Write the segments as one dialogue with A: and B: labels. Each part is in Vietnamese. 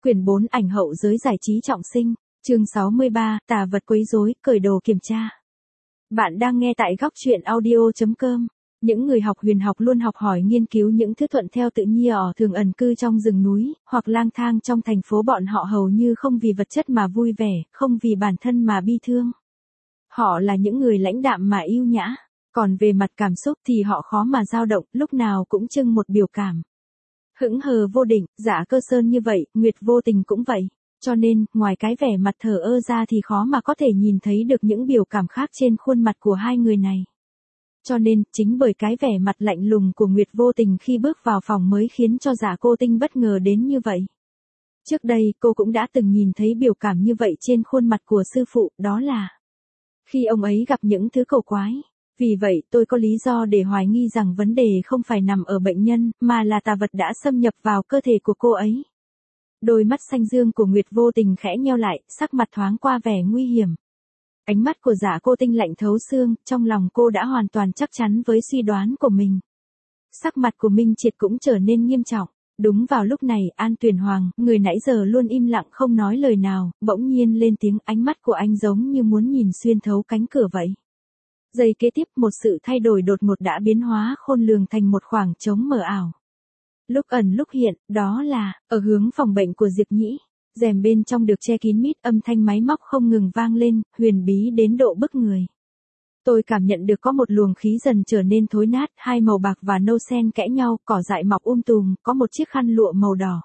A: Quyển 4 ảnh hậu giới giải trí trọng sinh, chương 63, tà vật quấy rối, cởi đồ kiểm tra. Bạn đang nghe tại góc truyện audio.com. Những người học huyền học luôn học hỏi nghiên cứu những thứ thuận theo tự nhiên thường ẩn cư trong rừng núi, hoặc lang thang trong thành phố. Bọn họ hầu như không vì vật chất mà vui vẻ, không vì bản thân mà bi thương. Họ là những người lãnh đạm mà yêu nhã, còn về mặt cảm xúc thì họ khó mà dao động, lúc nào cũng trưng một biểu cảm hững hờ vô định. Dạ Cơ Sơn như vậy, Nguyệt Vô Tình cũng vậy. Cho nên, ngoài cái vẻ mặt thờ ơ ra thì khó mà có thể nhìn thấy được những biểu cảm khác trên khuôn mặt của hai người này. Cho nên, chính bởi cái vẻ mặt lạnh lùng của Nguyệt Vô Tình khi bước vào phòng mới khiến cho Dạ Cô Tinh bất ngờ đến như vậy. Trước đây, cô cũng đã từng nhìn thấy biểu cảm như vậy trên khuôn mặt của sư phụ, đó là khi ông ấy gặp những thứ cầu quái. Vì vậy, tôi có lý do để hoài nghi rằng vấn đề không phải nằm ở bệnh nhân, mà là tà vật đã xâm nhập vào cơ thể của cô ấy. Đôi mắt xanh dương của Nguyệt Vô Tình khẽ nheo lại, sắc mặt thoáng qua vẻ nguy hiểm. Ánh mắt của Dạ Cô Tinh lạnh thấu xương, trong lòng cô đã hoàn toàn chắc chắn với suy đoán của mình. Sắc mặt của Minh Triệt cũng trở nên nghiêm trọng. Đúng vào lúc này, An Tuyền Hoàng, người nãy giờ luôn im lặng không nói lời nào, bỗng nhiên lên tiếng. Ánh mắt của anh giống như muốn nhìn xuyên thấu cánh cửa vậy. Giây kế tiếp, một sự thay đổi đột ngột đã biến hóa khôn lường thành một khoảng trống mờ ảo. Lúc ẩn lúc hiện, đó là, ở hướng phòng bệnh của Diệp Nhĩ, rèm bên trong được che kín mít, âm thanh máy móc không ngừng vang lên, huyền bí đến độ bức người. Tôi cảm nhận được có một luồng khí dần trở nên thối nát, hai màu bạc và nâu xen kẽ nhau, cỏ dại mọc tùm, có một chiếc khăn lụa màu đỏ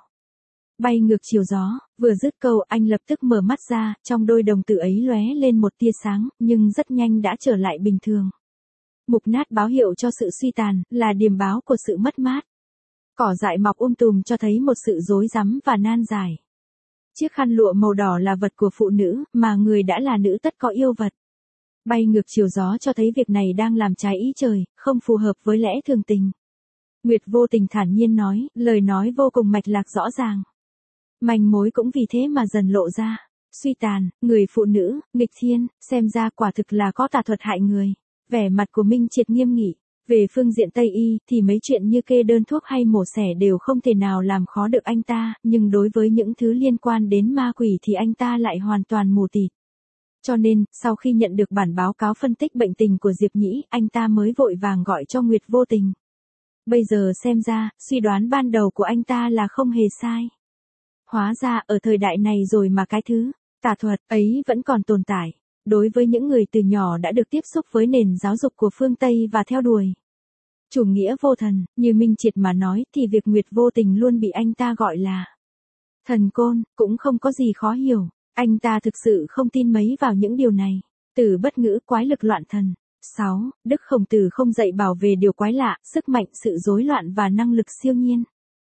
A: bay ngược chiều gió. Vừa dứt câu, anh lập tức mở mắt ra, trong đôi đồng tử ấy lóe lên một tia sáng, nhưng rất nhanh đã trở lại bình thường. Mục nát báo hiệu cho sự suy tàn, là điềm báo của sự mất mát. Cỏ dại mọc tùm cho thấy một sự rối rắm và nan giải. Chiếc khăn lụa màu đỏ là vật của phụ nữ, mà người đã là nữ tất có yêu vật. Bay ngược chiều gió cho thấy việc này đang làm trái ý trời, không phù hợp với lẽ thường tình. Nguyệt Vô Tình thản nhiên nói, lời nói vô cùng mạch lạc rõ ràng. Manh mối cũng vì thế mà dần lộ ra. Suy tàn, người phụ nữ, nghịch thiên, xem ra quả thực là có tà thuật hại người. Vẻ mặt của Minh Triệt nghiêm nghị. Về phương diện Tây Y, thì mấy chuyện như kê đơn thuốc hay mổ xẻ đều không thể nào làm khó được anh ta, nhưng đối với những thứ liên quan đến ma quỷ thì anh ta lại hoàn toàn mù tịt. Cho nên, sau khi nhận được bản báo cáo phân tích bệnh tình của Diệp Nhĩ, anh ta mới vội vàng gọi cho Nguyệt Vô Tình. Bây giờ xem ra, suy đoán ban đầu của anh ta là không hề sai. Hóa ra, ở thời đại này rồi mà cái thứ tà thuật ấy vẫn còn tồn tại. Đối với những người từ nhỏ đã được tiếp xúc với nền giáo dục của phương Tây và theo đuổi chủ nghĩa vô thần, như Minh Triệt mà nói, thì việc Nguyệt Vô Tình luôn bị anh ta gọi là thần côn, cũng không có gì khó hiểu. Anh ta thực sự không tin mấy vào những điều này. Từ bất ngữ, quái lực loạn thần. 6. Đức Khổng Tử không dạy bảo về điều quái lạ, sức mạnh, sự rối loạn và năng lực siêu nhiên.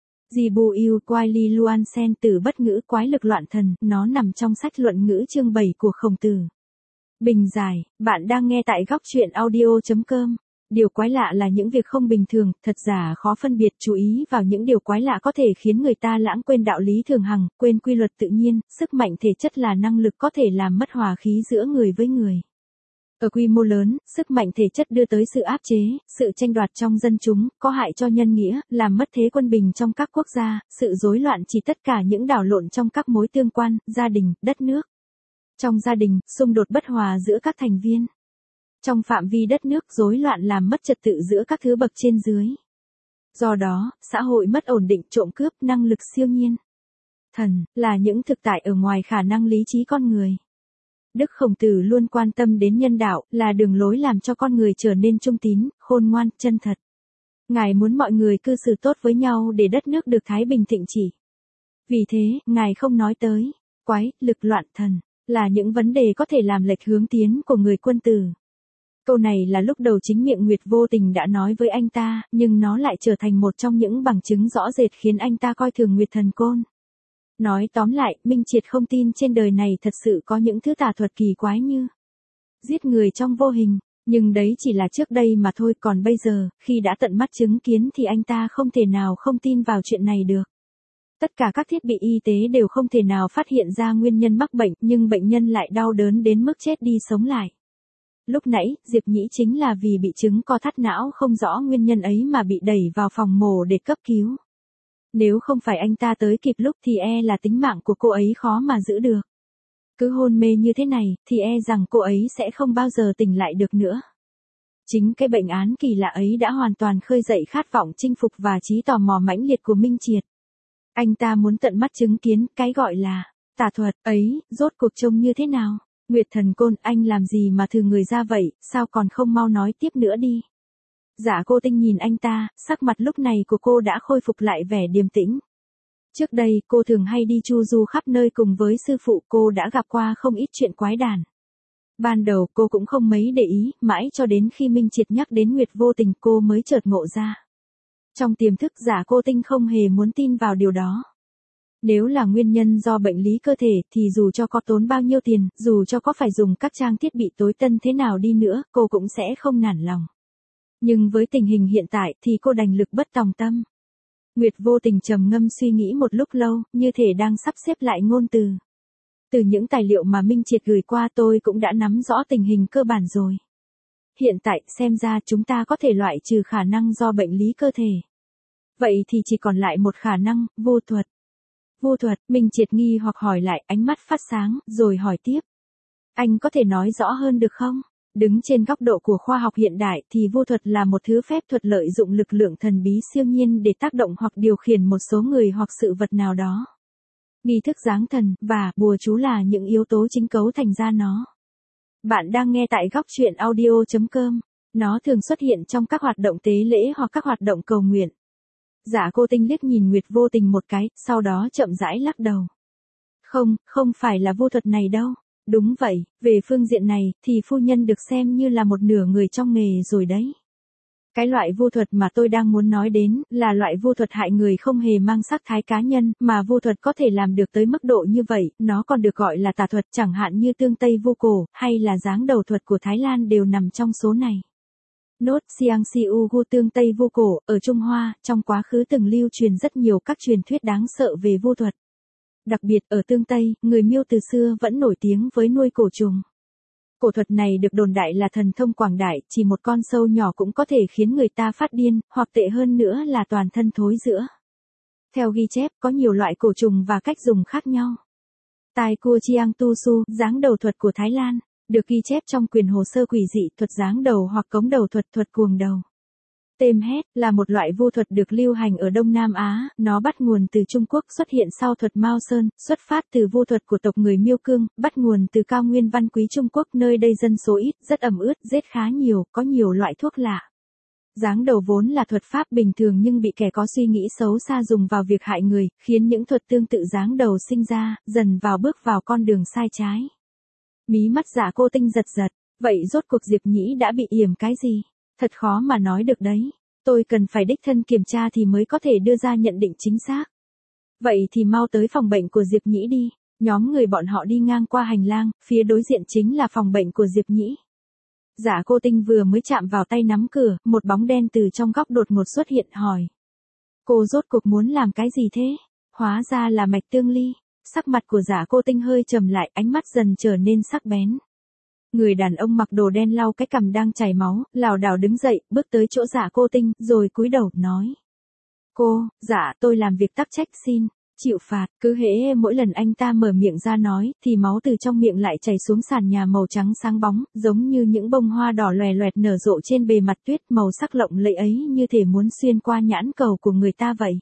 A: Jibu Yu Kwai Li Luan Sen. Từ bất ngữ, quái lực loạn thần, nó nằm trong sách luận ngữ chương 7 của Khổng Tử. Bình giải, bạn đang nghe tại góc truyện audio.com. Điều quái lạ là những việc không bình thường, thật giả khó phân biệt. Chú ý vào những điều quái lạ có thể khiến người ta lãng quên đạo lý thường hằng, quên quy luật tự nhiên. Sức mạnh thể chất là năng lực có thể làm mất hòa khí giữa người với người. Ở quy mô lớn, sức mạnh thể chất đưa tới sự áp chế, sự tranh đoạt trong dân chúng, có hại cho nhân nghĩa, làm mất thế quân bình trong các quốc gia, sự rối loạn chỉ tất cả những đảo lộn trong các mối tương quan, gia đình, đất nước. Trong gia đình, xung đột bất hòa giữa các thành viên. Trong phạm vi đất nước, rối loạn làm mất trật tự giữa các thứ bậc trên dưới. Do đó, xã hội mất ổn định, trộm cướp, năng lực siêu nhiên. Thần, là những thực tại ở ngoài khả năng lý trí con người. Đức Khổng Tử luôn quan tâm đến nhân đạo, là đường lối làm cho con người trở nên trung tín, khôn ngoan, chân thật. Ngài muốn mọi người cư xử tốt với nhau để đất nước được thái bình thịnh trị. Vì thế, Ngài không nói tới quái, lực, loạn, thần, là những vấn đề có thể làm lệch hướng tiến của người quân tử. Câu này là lúc đầu chính miệng Nguyệt Vô Tình đã nói với anh ta, nhưng nó lại trở thành một trong những bằng chứng rõ rệt khiến anh ta coi thường Nguyệt Thần Côn. Nói tóm lại, Minh Triệt không tin trên đời này thật sự có những thứ tà thuật kỳ quái như giết người trong vô hình, nhưng đấy chỉ là trước đây mà thôi, còn bây giờ, khi đã tận mắt chứng kiến thì anh ta không thể nào không tin vào chuyện này được. Tất cả các thiết bị y tế đều không thể nào phát hiện ra nguyên nhân mắc bệnh, nhưng bệnh nhân lại đau đớn đến mức chết đi sống lại. Lúc nãy, Diệp Nhĩ chính là vì bị chứng co thắt não không rõ nguyên nhân ấy mà bị đẩy vào phòng mổ để cấp cứu. Nếu không phải anh ta tới kịp lúc thì là tính mạng của cô ấy khó mà giữ được. Cứ hôn mê như thế này, thì rằng cô ấy sẽ không bao giờ tỉnh lại được nữa. Chính cái bệnh án kỳ lạ ấy đã hoàn toàn khơi dậy khát vọng chinh phục và trí tò mò mãnh liệt của Minh Triệt. Anh ta muốn tận mắt chứng kiến cái gọi là tà thuật ấy, rốt cuộc trông như thế nào. Nguyệt Thần Côn, anh làm gì mà thừ người ra vậy, sao còn không mau nói tiếp nữa đi. Dạ Cô Tinh nhìn anh ta, sắc mặt lúc này của cô đã khôi phục lại vẻ điềm tĩnh. Trước đây, cô thường hay đi chu du khắp nơi cùng với sư phụ, cô đã gặp qua không ít chuyện quái đản. Ban đầu cô cũng không mấy để ý, mãi cho đến khi Minh Triệt nhắc đến Nguyệt Vô Tình cô mới chợt ngộ ra. Trong tiềm thức Dạ Cô Tinh không hề muốn tin vào điều đó. Nếu là nguyên nhân do bệnh lý cơ thể thì dù cho có tốn bao nhiêu tiền, dù cho có phải dùng các trang thiết bị tối tân thế nào đi nữa, cô cũng sẽ không nản lòng. Nhưng với tình hình hiện tại thì cô đành lực bất tòng tâm. Nguyệt Vô Tình trầm ngâm suy nghĩ một lúc lâu, như thể đang sắp xếp lại ngôn từ. Từ những tài liệu mà Minh Triệt gửi qua tôi cũng đã nắm rõ tình hình cơ bản rồi. Hiện tại xem ra chúng ta có thể loại trừ khả năng do bệnh lý cơ thể. Vậy thì chỉ còn lại một khả năng, vô thuật. Vô thuật, Minh Triệt nghi hoặc hỏi lại, ánh mắt phát sáng, rồi hỏi tiếp. Anh có thể nói rõ hơn được không? Đứng trên góc độ của khoa học hiện đại thì vô thuật là một thứ phép thuật lợi dụng lực lượng thần bí siêu nhiên để tác động hoặc điều khiển một số người hoặc sự vật nào đó. Nghi thức giáng thần và bùa chú là những yếu tố chính cấu thành ra nó. Bạn đang nghe tại góc truyện audio.com. Nó thường xuất hiện trong các hoạt động tế lễ hoặc các hoạt động cầu nguyện. Dạ Cô Tinh liếc nhìn Nguyệt Vô Tình một cái, sau đó chậm rãi lắc đầu. Không phải là vô thuật này đâu. Đúng vậy, về phương diện này, thì phu nhân được xem như là một nửa người trong nghề rồi đấy. Cái loại vô thuật mà tôi đang muốn nói đến, là loại vô thuật hại người không hề mang sắc thái cá nhân, mà vô thuật có thể làm được tới mức độ như vậy, nó còn được gọi là tà thuật, chẳng hạn như tương Tây vô cổ, hay là giáng đầu thuật của Thái Lan đều nằm trong số này. Nốt Siang Siu Gu tương Tây vô cổ, ở Trung Hoa, trong quá khứ từng lưu truyền rất nhiều các truyền thuyết đáng sợ về vô thuật. Đặc biệt ở tương Tây, người Miêu từ xưa vẫn nổi tiếng với nuôi cổ trùng. Cổ thuật này được đồn đại là thần thông quảng đại, chỉ một con sâu nhỏ cũng có thể khiến người ta phát điên, hoặc tệ hơn nữa là toàn thân thối rữa. Theo ghi chép, có nhiều loại cổ trùng và cách dùng khác nhau. Tai cua Chiang Tu Su, giáng đầu thuật của Thái Lan, được ghi chép trong quyền hồ sơ quỷ dị, thuật giáng đầu hoặc cống đầu thuật, thuật cuồng đầu. Têm hét là một loại vô thuật được lưu hành ở Đông Nam Á, nó bắt nguồn từ Trung Quốc, xuất hiện sau thuật Mao Sơn, xuất phát từ vô thuật của tộc người Miêu Cương, bắt nguồn từ cao nguyên Văn Quý Trung Quốc, nơi đây dân số ít, rất ẩm ướt, rết khá nhiều, có nhiều loại thuốc lạ. Giáng đầu vốn là thuật pháp bình thường nhưng bị kẻ có suy nghĩ xấu xa dùng vào việc hại người, khiến những thuật tương tự giáng đầu sinh ra, dần bước vào con đường sai trái. Mí mắt Dạ Cô Tinh giật giật, vậy rốt cuộc Diệp Nhĩ đã bị yểm cái gì? Thật khó mà nói được đấy. Tôi cần phải đích thân kiểm tra thì mới có thể đưa ra nhận định chính xác. Vậy thì mau tới phòng bệnh của Diệp Nhĩ đi. Nhóm người bọn họ đi ngang qua hành lang, phía đối diện chính là phòng bệnh của Diệp Nhĩ. Dạ Cô Tinh vừa mới chạm vào tay nắm cửa, một bóng đen từ trong góc đột ngột xuất hiện hỏi. Cô rốt cuộc muốn làm cái gì thế? Hóa ra là Mạch Tương Ly. Sắc mặt của Dạ Cô Tinh hơi trầm lại, ánh mắt dần trở nên sắc bén. Người đàn ông mặc đồ đen lau cái cằm đang chảy máu, lảo đảo đứng dậy, bước tới chỗ Dạ Cô Tinh, rồi cúi đầu, nói. Cô, dạ, tôi làm việc tắc trách xin, chịu phạt, cứ hễ mỗi lần anh ta mở miệng ra nói, thì máu từ trong miệng lại chảy xuống sàn nhà màu trắng sáng bóng, giống như những bông hoa đỏ loè loẹt nở rộ trên bề mặt tuyết, màu sắc lộng lẫy ấy như thể muốn xuyên qua nhãn cầu của người ta vậy.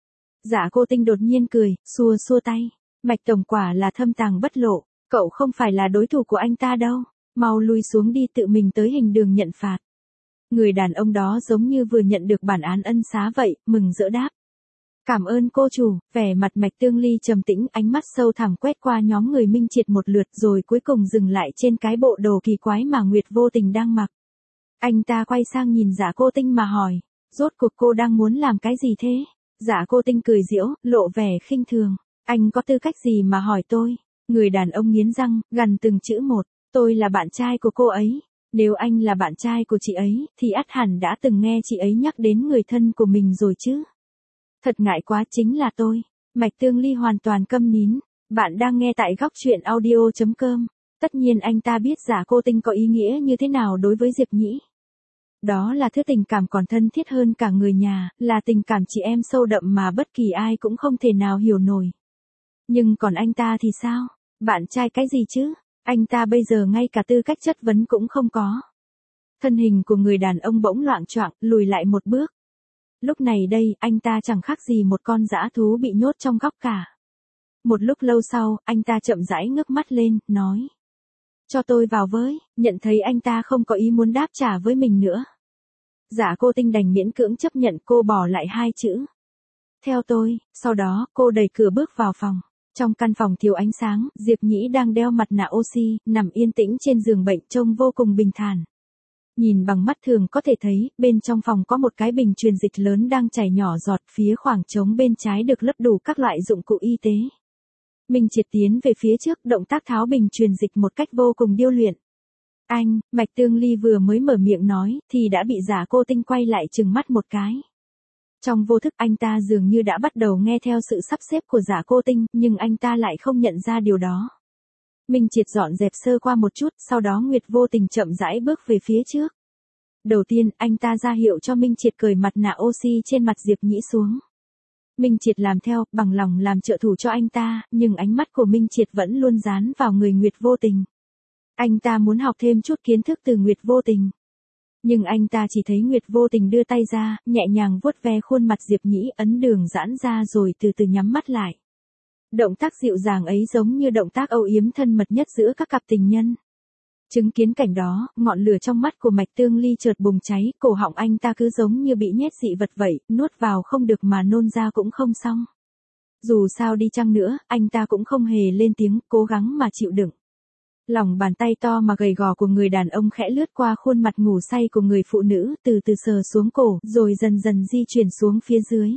A: Dạ Cô Tinh đột nhiên cười, xua xua tay, Mạch tổng quả là thâm tàng bất lộ, cậu không phải là đối thủ của anh ta đâu. Mau lui xuống đi, tự mình tới hình đường nhận phạt. Người đàn ông đó giống như vừa nhận được bản án ân xá vậy, mừng rỡ đáp. Cảm ơn cô chủ, vẻ mặt Mạch Tương Ly trầm tĩnh, ánh mắt sâu thẳm quét qua nhóm người Minh Triệt một lượt rồi cuối cùng dừng lại trên cái bộ đồ kỳ quái mà Nguyệt Vô Tình đang mặc. Anh ta quay sang nhìn Dạ Cô Tinh mà hỏi, rốt cuộc cô đang muốn làm cái gì thế? Dạ Cô Tinh cười giễu, lộ vẻ khinh thường. Anh có tư cách gì mà hỏi tôi? Người đàn ông nghiến răng, gằn từng chữ một. Tôi là bạn trai của cô ấy. Nếu anh là bạn trai của chị ấy, thì ắt hẳn đã từng nghe chị ấy nhắc đến người thân của mình rồi chứ. Thật ngại quá, chính là tôi. Mạch Tương Ly hoàn toàn câm nín. Bạn đang nghe tại góc truyện audio.com. Tất nhiên anh ta biết Dạ Cô Tinh có ý nghĩa như thế nào đối với Diệp Nhĩ. Đó là thứ tình cảm còn thân thiết hơn cả người nhà, là tình cảm chị em sâu đậm mà bất kỳ ai cũng không thể nào hiểu nổi. Nhưng còn anh ta thì sao? Bạn trai cái gì chứ? Anh ta bây giờ ngay cả tư cách chất vấn cũng không có. Thân hình của người đàn ông bỗng loạng choạng, lùi lại một bước. Lúc này đây, anh ta chẳng khác gì một con dã thú bị nhốt trong góc cả. Một lúc lâu sau, anh ta chậm rãi ngước mắt lên, nói. Cho tôi vào với, nhận thấy anh ta không có ý muốn đáp trả với mình nữa. Dạ cô Tinh đành miễn cưỡng chấp nhận, cô bỏ lại hai chữ. Theo tôi, sau đó, cô đẩy cửa bước vào phòng. Trong căn phòng thiếu ánh sáng, Diệp Nhĩ đang đeo mặt nạ oxy, nằm yên tĩnh trên giường bệnh trông vô cùng bình thản. Nhìn bằng mắt thường có thể thấy, bên trong phòng có một cái bình truyền dịch lớn đang chảy nhỏ giọt, phía khoảng trống bên trái được lấp đủ các loại dụng cụ y tế. Minh Triệt tiến về phía trước, động tác tháo bình truyền dịch một cách vô cùng điêu luyện. Anh, Mạch Tương Ly vừa mới mở miệng nói, thì đã bị Dạ Cô Tinh quay lại trừng mắt một cái. Trong vô thức anh ta dường như đã bắt đầu nghe theo sự sắp xếp của Dạ Cô Tinh, nhưng anh ta lại không nhận ra điều đó. Minh Triệt dọn dẹp sơ qua một chút, sau đó Nguyệt Vô Tình chậm rãi bước về phía trước. Đầu tiên, anh ta ra hiệu cho Minh Triệt cởi mặt nạ oxy trên mặt Diệp Nhĩ xuống. Minh Triệt làm theo, bằng lòng làm trợ thủ cho anh ta, nhưng ánh mắt của Minh Triệt vẫn luôn dán vào người Nguyệt Vô Tình. Anh ta muốn học thêm chút kiến thức từ Nguyệt Vô Tình. Nhưng anh ta chỉ thấy Nguyệt Vô Tình đưa tay ra, nhẹ nhàng vuốt ve khuôn mặt Diệp Nhĩ, ấn đường giãn ra rồi từ từ nhắm mắt lại. Động tác dịu dàng ấy giống như động tác âu yếm thân mật nhất giữa các cặp tình nhân. Chứng kiến cảnh đó, ngọn lửa trong mắt của Mạch Tương Ly chợt bùng cháy, cổ họng anh ta cứ giống như bị nhét dị vật vậy, nuốt vào không được mà nôn ra cũng không xong. Dù sao đi chăng nữa, anh ta cũng không hề lên tiếng, cố gắng mà chịu đựng. Lòng bàn tay to mà gầy gò của người đàn ông khẽ lướt qua khuôn mặt ngủ say của người phụ nữ, từ từ sờ xuống cổ, rồi dần dần di chuyển xuống phía dưới.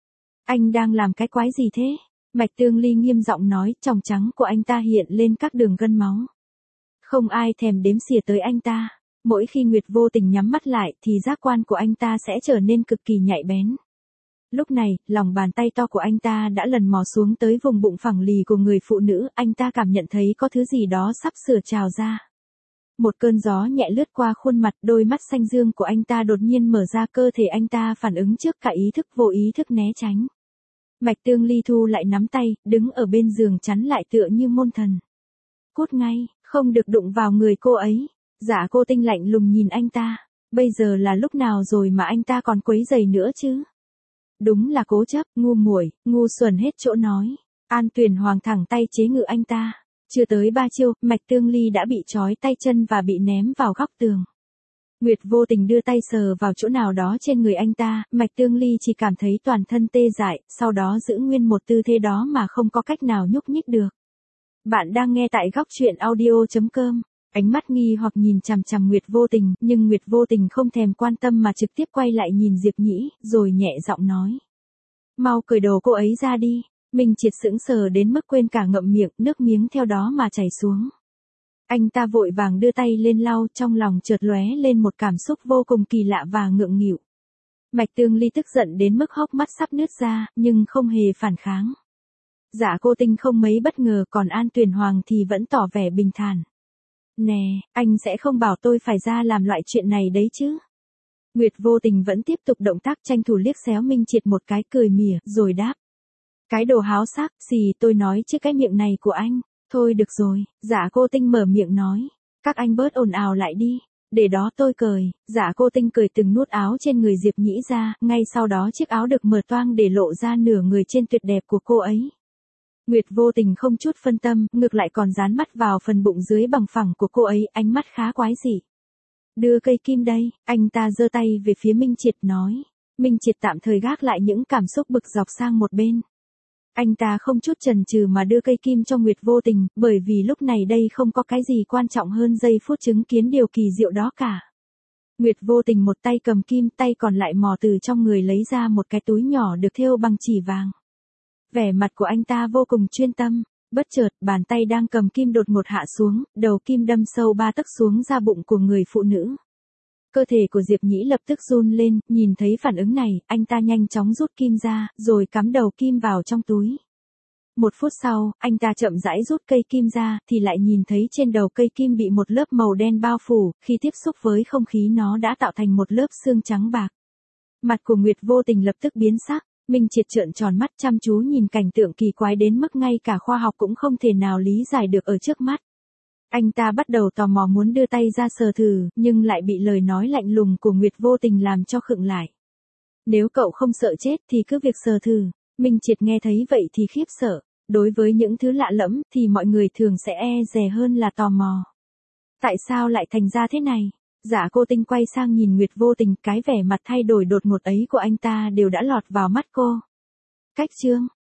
A: Anh đang làm cái quái gì thế? Mạch Tương Ly nghiêm giọng nói, tròng trắng của anh ta hiện lên các đường gân máu. Không ai thèm đếm xỉa tới anh ta. Mỗi khi Nguyệt Vô Tình nhắm mắt lại thì giác quan của anh ta sẽ trở nên cực kỳ nhạy bén. Lúc này, lòng bàn tay to của anh ta đã lần mò xuống tới vùng bụng phẳng lì của người phụ nữ, anh ta cảm nhận thấy có thứ gì đó sắp sửa trào ra. Một cơn gió nhẹ lướt qua khuôn mặt, đôi mắt xanh dương của anh ta đột nhiên mở ra, cơ thể anh ta phản ứng trước cả ý thức vô ý thức né tránh. Mạch Tương Ly thu lại nắm tay, đứng ở bên giường chắn lại tựa như môn thần. Cút ngay, không được đụng vào người cô ấy. Dạ Cô Tinh lạnh lùng nhìn anh ta. Bây giờ là lúc nào rồi mà anh ta còn quấy rầy nữa chứ? Đúng là cố chấp, ngu muội, ngu xuẩn hết chỗ nói. An Tuyền Hoàng thẳng tay chế ngự anh ta. Chưa tới 3 chiêu, Mạch Tương Ly đã bị trói tay chân và bị ném vào góc tường. Nguyệt Vô Tình đưa tay sờ vào chỗ nào đó trên người anh ta, Mạch Tương Ly chỉ cảm thấy toàn thân tê dại, sau đó giữ nguyên một tư thế đó mà không có cách nào nhúc nhích được. Bạn đang nghe tại góc truyện audio.com. Ánh mắt nghi hoặc nhìn chằm chằm Nguyệt Vô Tình, nhưng Nguyệt Vô Tình không thèm quan tâm mà trực tiếp quay lại nhìn Diệp Nhĩ, rồi nhẹ giọng nói. Mau cởi đồ cô ấy ra đi. Minh Triệt sững sờ đến mức quên cả ngậm miệng, nước miếng theo đó mà chảy xuống. Anh ta vội vàng đưa tay lên lau, trong lòng chợt lóe lên một cảm xúc vô cùng kỳ lạ và ngượng nghịu. Mạch Tương Ly tức giận đến mức hốc mắt sắp nứt ra, nhưng không hề phản kháng. Dạ Cô Tinh không mấy bất ngờ, còn An Tuyền Hoàng thì vẫn tỏ vẻ bình thản. Nè, anh sẽ không bảo tôi phải ra làm loại chuyện này đấy chứ. Nguyệt Vô Tình vẫn tiếp tục động tác tranh thủ liếc xéo Minh Triệt một cái, cười mỉa, rồi đáp. Cái đồ háo sắc, xì, tôi nói chứ cái miệng này của anh. Thôi được rồi, Dạ Cô Tinh mở miệng nói. Các anh bớt ồn ào lại đi. Để đó tôi cởi. Dạ Cô Tinh cởi từng nút áo trên người Diệp Nhĩ ra, ngay sau đó chiếc áo được mở toang để lộ ra nửa người trên tuyệt đẹp của cô ấy. Nguyệt Vô Tình không chút phân tâm, ngược lại còn dán mắt vào phần bụng dưới bằng phẳng của cô ấy, ánh mắt khá quái dị. Đưa cây kim đây, anh ta giơ tay về phía Minh Triệt nói. Minh Triệt tạm thời gác lại những cảm xúc bực dọc sang một bên. Anh ta không chút chần chừ mà đưa cây kim cho Nguyệt Vô Tình, bởi vì lúc này đây không có cái gì quan trọng hơn giây phút chứng kiến điều kỳ diệu đó cả. Nguyệt Vô Tình một tay cầm kim, tay còn lại mò từ trong người lấy ra một cái túi nhỏ được thêu bằng chỉ vàng. Vẻ mặt của anh ta vô cùng chuyên tâm, bất chợt, bàn tay đang cầm kim đột ngột hạ xuống, đầu kim đâm sâu 3 tấc xuống da bụng của người phụ nữ. Cơ thể của Diệp Nhĩ lập tức run lên, nhìn thấy phản ứng này, anh ta nhanh chóng rút kim ra, rồi cắm đầu kim vào trong túi. Một phút sau, anh ta chậm rãi rút cây kim ra, thì lại nhìn thấy trên đầu cây kim bị một lớp màu đen bao phủ, khi tiếp xúc với không khí nó đã tạo thành một lớp xương trắng bạc. Mặt của Nguyệt Vô Tình lập tức biến sắc, Minh Triệt trợn tròn mắt chăm chú nhìn cảnh tượng kỳ quái đến mức ngay cả khoa học cũng không thể nào lý giải được ở trước mắt. Anh ta bắt đầu tò mò muốn đưa tay ra sờ thử, nhưng lại bị lời nói lạnh lùng của Nguyệt Vô Tình làm cho khựng lại. Nếu cậu không sợ chết thì cứ việc sờ thử. Minh Triệt nghe thấy vậy thì khiếp sợ. Đối với những thứ lạ lẫm thì mọi người thường sẽ e dè hơn là tò mò. Tại sao lại thành ra thế này? Dạ Cô Tinh quay sang nhìn Nguyệt Vô Tình, cái vẻ mặt thay đổi đột ngột ấy của anh ta đều đã lọt vào mắt cô. Cách chương